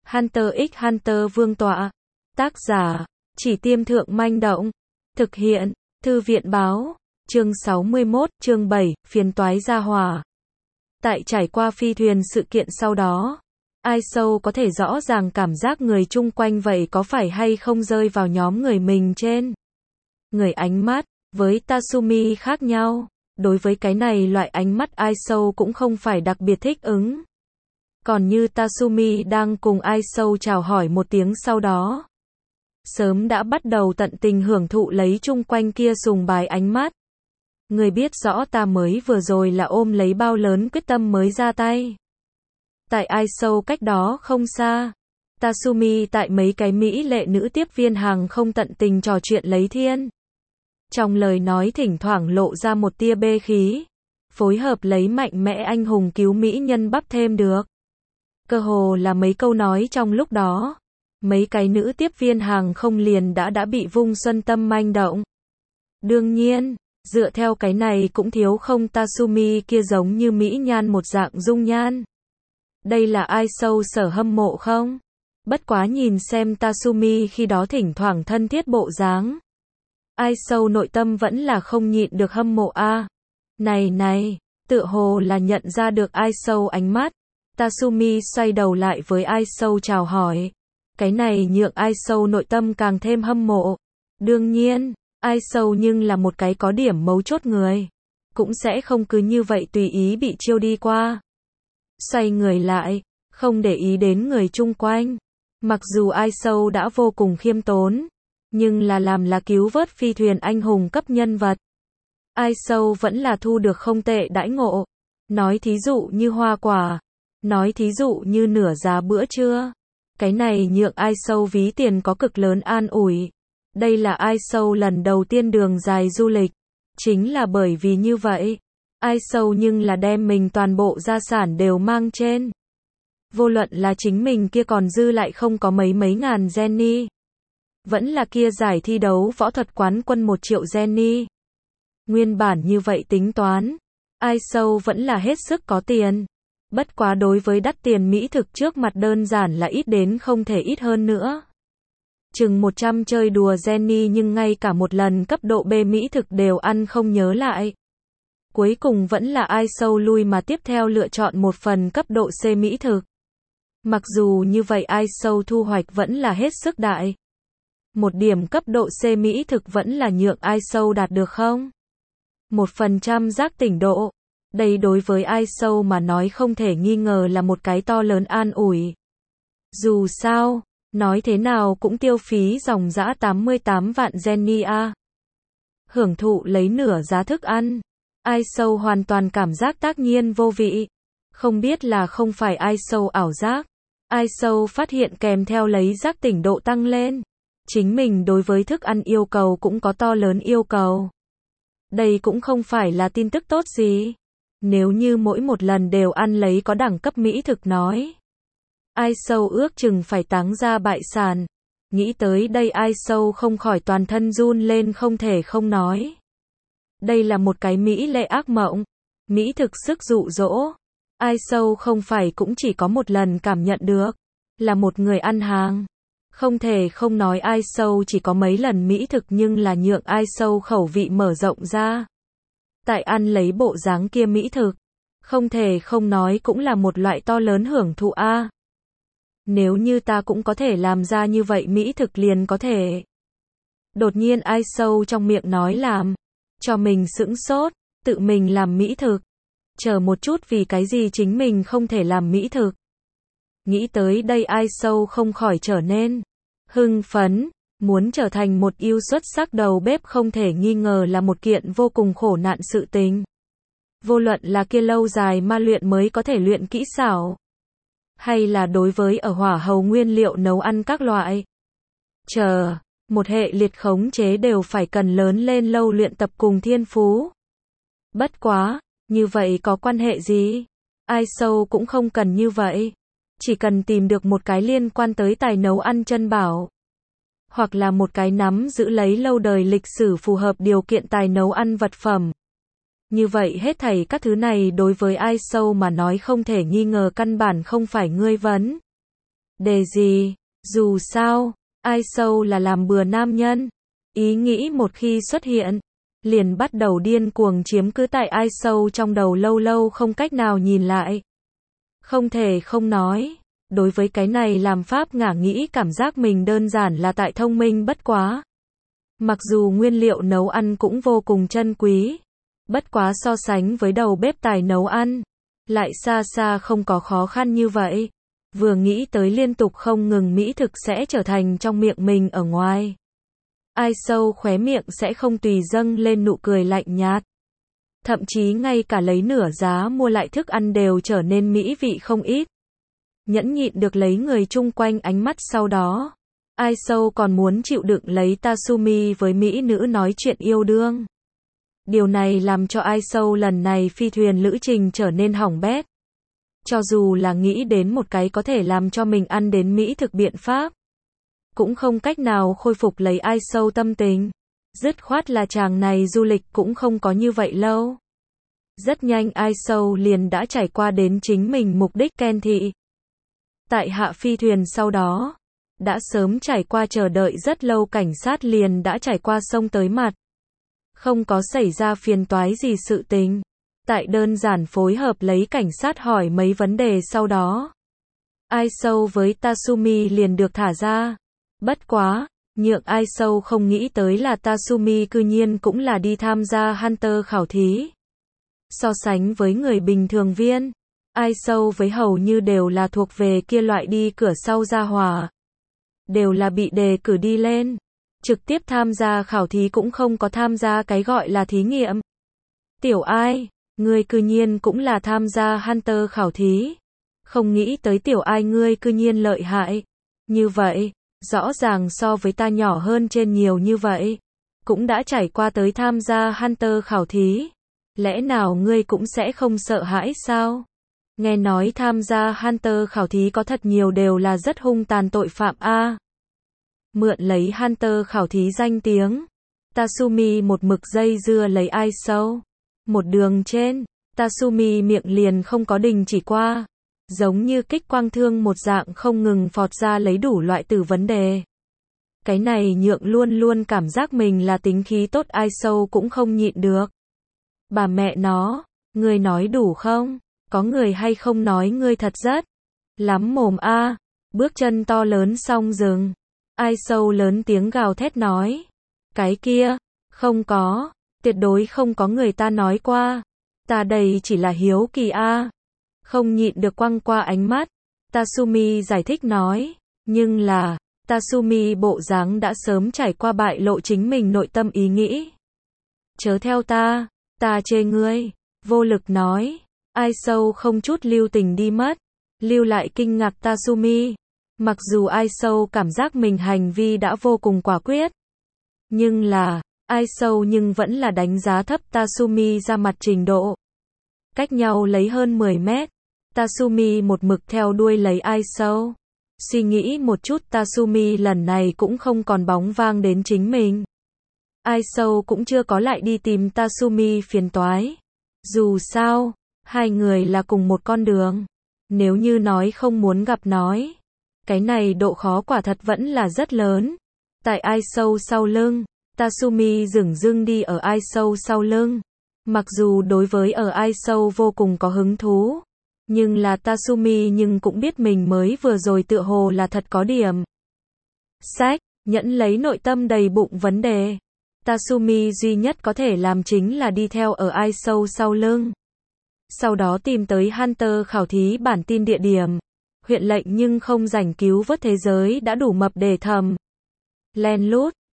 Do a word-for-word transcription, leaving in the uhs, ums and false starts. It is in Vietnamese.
Hunter x Hunter Vương tọa. Tác giả, Chỉ Tiêm Thượng Manh Động. Thực hiện, Thư viện Báo. Chương sáu mươi mốt, chương bảy, phiền toái gia hỏa. Tại trải qua phi thuyền sự kiện sau đó, Ai Sâu có thể rõ ràng cảm giác người chung quanh vậy có phải hay không rơi vào nhóm người mình trên. Người ánh mắt, với Tatsumi khác nhau. Đối với cái này loại ánh mắt Ai Sâu cũng không phải đặc biệt thích ứng. Còn như Tatsumi đang cùng Ai Sâu chào hỏi một tiếng sau đó, sớm đã bắt đầu tận tình hưởng thụ lấy chung quanh kia sùng bái ánh mắt. Người biết rõ ta mới vừa rồi là ôm lấy bao lớn quyết tâm mới ra tay. Tại Ai Sâu cách đó không xa, Tatsumi tại mấy cái mỹ lệ nữ tiếp viên hàng không tận tình trò chuyện lấy thiên. Trong lời nói thỉnh thoảng lộ ra một tia bê khí, phối hợp lấy mạnh mẽ anh hùng cứu mỹ nhân bắp thêm được. Cơ hồ là mấy câu nói trong lúc đó, mấy cái nữ tiếp viên hàng không liền đã đã bị vung xuân tâm manh động. Đương nhiên, dựa theo cái này cũng thiếu không Tatsumi kia giống như mỹ nhan một dạng dung nhan. Đây là Ai Sâu sở hâm mộ không? Bất quá nhìn xem Tatsumi khi đó thỉnh thoảng thân thiết bộ dáng, Ai Sâu nội tâm vẫn là không nhịn được hâm mộ a. À, này này, tựa hồ là nhận ra được Ai Sâu ánh mắt, Tatsumi xoay đầu lại với Ai Sâu chào hỏi. Cái này nhượng Ai Sâu nội tâm càng thêm hâm mộ. Đương nhiên, Ai Sâu nhưng là một cái có điểm mấu chốt người, cũng sẽ không cứ như vậy tùy ý bị chiêu đi qua. Xoay người lại, không để ý đến người chung quanh. Mặc dù Ai Sâu đã vô cùng khiêm tốn, nhưng là làm là cứu vớt phi thuyền anh hùng cấp nhân vật, Ai Sâu vẫn là thu được không tệ đãi ngộ. Nói thí dụ như hoa quả, nói thí dụ như nửa giá bữa trưa. Cái này nhượng Ai Sâu ví tiền có cực lớn an ủi. Đây là Ai Sâu lần đầu tiên đường dài du lịch. Chính là bởi vì như vậy, Ai Sâu nhưng là đem mình toàn bộ gia sản đều mang trên. Vô luận là chính mình kia còn dư lại không có mấy mấy ngàn Jenny, vẫn là kia giải thi đấu võ thuật quán quân một triệu Jenny. Nguyên bản như vậy tính toán, Ai Sâu vẫn là hết sức có tiền. Bất quá đối với đắt tiền mỹ thực trước mặt đơn giản là ít đến không thể ít hơn nữa. Chừng một trăm chơi đùa Jenny nhưng ngay cả một lần cấp độ B mỹ thực đều ăn không nhớ lại. Cuối cùng vẫn là Ai Sâu lui mà tiếp theo lựa chọn một phần cấp độ C mỹ thực. Mặc dù như vậy Ai Sâu thu hoạch vẫn là hết sức đại. Một điểm cấp độ C mỹ thực vẫn là nhượng Ai Sâu đạt được không? Một phần trăm giác tỉnh độ. Đây đối với Ai Sâu mà nói không thể nghi ngờ là một cái to lớn an ủi. Dù sao, nói thế nào cũng tiêu phí dòng dã tám mươi tám vạn Jenny a. Hưởng thụ lấy nửa giá thức ăn, Ai Sâu hoàn toàn cảm giác tác nhiên vô vị. Không biết là không phải Ai Sâu ảo giác. Ai Sâu phát hiện kèm theo lấy giác tỉnh độ tăng lên, chính mình đối với thức ăn yêu cầu cũng có to lớn yêu cầu. Đây cũng không phải là tin tức tốt gì. Nếu như mỗi một lần đều ăn lấy có đẳng cấp mỹ thực nói, Ai Sâu ước chừng phải táng ra bại sản. Nghĩ tới đây Ai Sâu không khỏi toàn thân run lên không thể không nói. Đây là một cái mỹ lệ ác mộng. Mỹ thực sức dụ dỗ. Ai Sâu không phải cũng chỉ có một lần cảm nhận được. Là một người ăn hàng. Không thể không nói Ai Sâu chỉ có mấy lần mỹ thực nhưng là nhượng Ai Sâu khẩu vị mở rộng ra. Tại ăn lấy bộ dáng kia mỹ thực, không thể không nói cũng là một loại to lớn hưởng thụ a. À, nếu như ta cũng có thể làm ra như vậy mỹ thực liền có thể. Đột nhiên Ai Sâu trong miệng nói làm, cho mình sững sốt, tự mình làm mỹ thực. Chờ một chút vì cái gì chính mình không thể làm mỹ thực. Nghĩ tới đây Ai Sâu không khỏi trở nên hưng phấn. Muốn trở thành một yêu xuất sắc đầu bếp không thể nghi ngờ là một kiện vô cùng khổ nạn sự tình. Vô luận là kia lâu dài ma luyện mới có thể luyện kỹ xảo, hay là đối với ở hỏa hầu nguyên liệu nấu ăn các loại. Chờ, một hệ liệt khống chế đều phải cần lớn lên lâu luyện tập cùng thiên phú. Bất quá, như vậy có quan hệ gì? Ai Sâu cũng không cần như vậy. Chỉ cần tìm được một cái liên quan tới tài nấu ăn chân bảo, hoặc là một cái nắm giữ lấy lâu đời lịch sử phù hợp điều kiện tài nấu ăn vật phẩm. Như vậy hết thảy các thứ này đối với Ai Sâu mà nói không thể nghi ngờ căn bản không phải ngươi vấn. Đề gì? Dù sao, ai sâu là làm bừa nam nhân. Ý nghĩ một khi xuất hiện, liền bắt đầu điên cuồng chiếm cứ tại ai sâu trong đầu lâu lâu không cách nào nhìn lại. Không thể không nói, đối với cái này làm pháp ngả nghĩ cảm giác mình đơn giản là tại thông minh bất quá. Mặc dù nguyên liệu nấu ăn cũng vô cùng chân quý, bất quá so sánh với đầu bếp tài nấu ăn, lại xa xa không có khó khăn như vậy. Vừa nghĩ tới liên tục không ngừng mỹ thực sẽ trở thành trong miệng mình ở ngoài. Ai sâu khóe miệng sẽ không tùy dâng lên nụ cười lạnh nhạt. Thậm chí ngay cả lấy nửa giá mua lại thức ăn đều trở nên mỹ vị không ít. Nhẫn nhịn được lấy người chung quanh ánh mắt sau đó. Ai sâu còn muốn chịu đựng lấy Tatsumi với mỹ nữ nói chuyện yêu đương. Điều này làm cho ai sâu lần này phi thuyền lữ trình trở nên hỏng bét. Cho dù là nghĩ đến một cái có thể làm cho mình ăn đến mỹ thực biện pháp, cũng không cách nào khôi phục lấy ai sâu tâm tình. Dứt khoát là chàng này du lịch cũng không có như vậy lâu. Rất nhanh ai sâu liền đã trải qua đến chính mình mục đích Ken thị. Tại hạ phi thuyền sau đó, đã sớm trải qua chờ đợi rất lâu cảnh sát liền đã trải qua sông tới mặt. Không có xảy ra phiền toái gì sự tình. Tại đơn giản phối hợp lấy cảnh sát hỏi mấy vấn đề sau đó. Ai sâu với Tatsumi liền được thả ra. Bất quá, nhượng ai sâu không nghĩ tới là Tatsumi cư nhiên cũng là đi tham gia Hunter khảo thí. So sánh với người bình thường viên, ai sâu với hầu như đều là thuộc về kia loại đi cửa sau ra hỏa. Đều là bị đề cử đi lên. Trực tiếp tham gia khảo thí cũng không có tham gia cái gọi là thí nghiệm. Tiểu ai, ngươi cư nhiên cũng là tham gia Hunter khảo thí. Không nghĩ tới tiểu ai ngươi cư nhiên lợi hại. Như vậy, rõ ràng so với ta nhỏ hơn trên nhiều như vậy. Cũng đã trải qua tới tham gia Hunter khảo thí. Lẽ nào ngươi cũng sẽ không sợ hãi sao? Nghe nói tham gia Hunter khảo thí có thật nhiều đều là rất hung tàn tội phạm a. Mượn lấy Hunter khảo thí danh tiếng, Tatsumi một mực dây dưa lấy ai sâu. Một đường trên, Tatsumi miệng liền không có đình chỉ qua. Giống như kích quang thương một dạng không ngừng phọt ra lấy đủ loại từ vấn đề. Cái này nhượng luôn luôn cảm giác mình là tính khí tốt ai sâu cũng không nhịn được. Bà mẹ nó, ngươi nói đủ không? Có người hay không nói ngươi thật rất lắm mồm a. Bước chân to lớn xong dừng. Ai sâu lớn tiếng gào thét nói. Cái kia, không có, tuyệt đối không có người ta nói qua. Ta đây chỉ là hiếu kỳ a. Không nhịn được quăng qua ánh mắt. Tatsumi giải thích nói. Nhưng là, Tatsumi bộ dáng đã sớm trải qua bại lộ chính mình nội tâm ý nghĩ. Chớ theo ta, ta chê ngươi. Vô lực nói. Ai sâu không chút lưu tình đi mất. Lưu lại kinh ngạc Tatsumi. Mặc dù ai sâu cảm giác mình hành vi đã vô cùng quả quyết. Nhưng là, ai sâu nhưng vẫn là đánh giá thấp Tatsumi ra mặt trình độ. Cách nhau lấy hơn mười mét. Tatsumi một mực theo đuôi lấy ai sâu. Suy nghĩ một chút Tatsumi lần này cũng không còn bóng vang đến chính mình. Ai sâu cũng chưa có lại đi tìm Tatsumi phiền toái. Dù sao, hai người là cùng một con đường. Nếu như nói không muốn gặp nói. Cái này độ khó quả thật vẫn là rất lớn. Tại ai sâu sau lưng, Tatsumi dửng dưng đi ở ai sâu sau lưng. Mặc dù đối với ở ai sâu vô cùng có hứng thú. Nhưng là Tatsumi nhưng cũng biết mình mới vừa rồi tựa hồ là thật có điểm. Sách, nhẫn lấy nội tâm đầy bụng vấn đề. Tatsumi duy nhất có thể làm chính là đi theo ở ai sâu sau lưng. Sau đó tìm tới Hunter khảo thí bản tin địa điểm. Huyện lệnh nhưng không rảnh cứu vớt thế giới đã đủ mập để thầm. Len lút,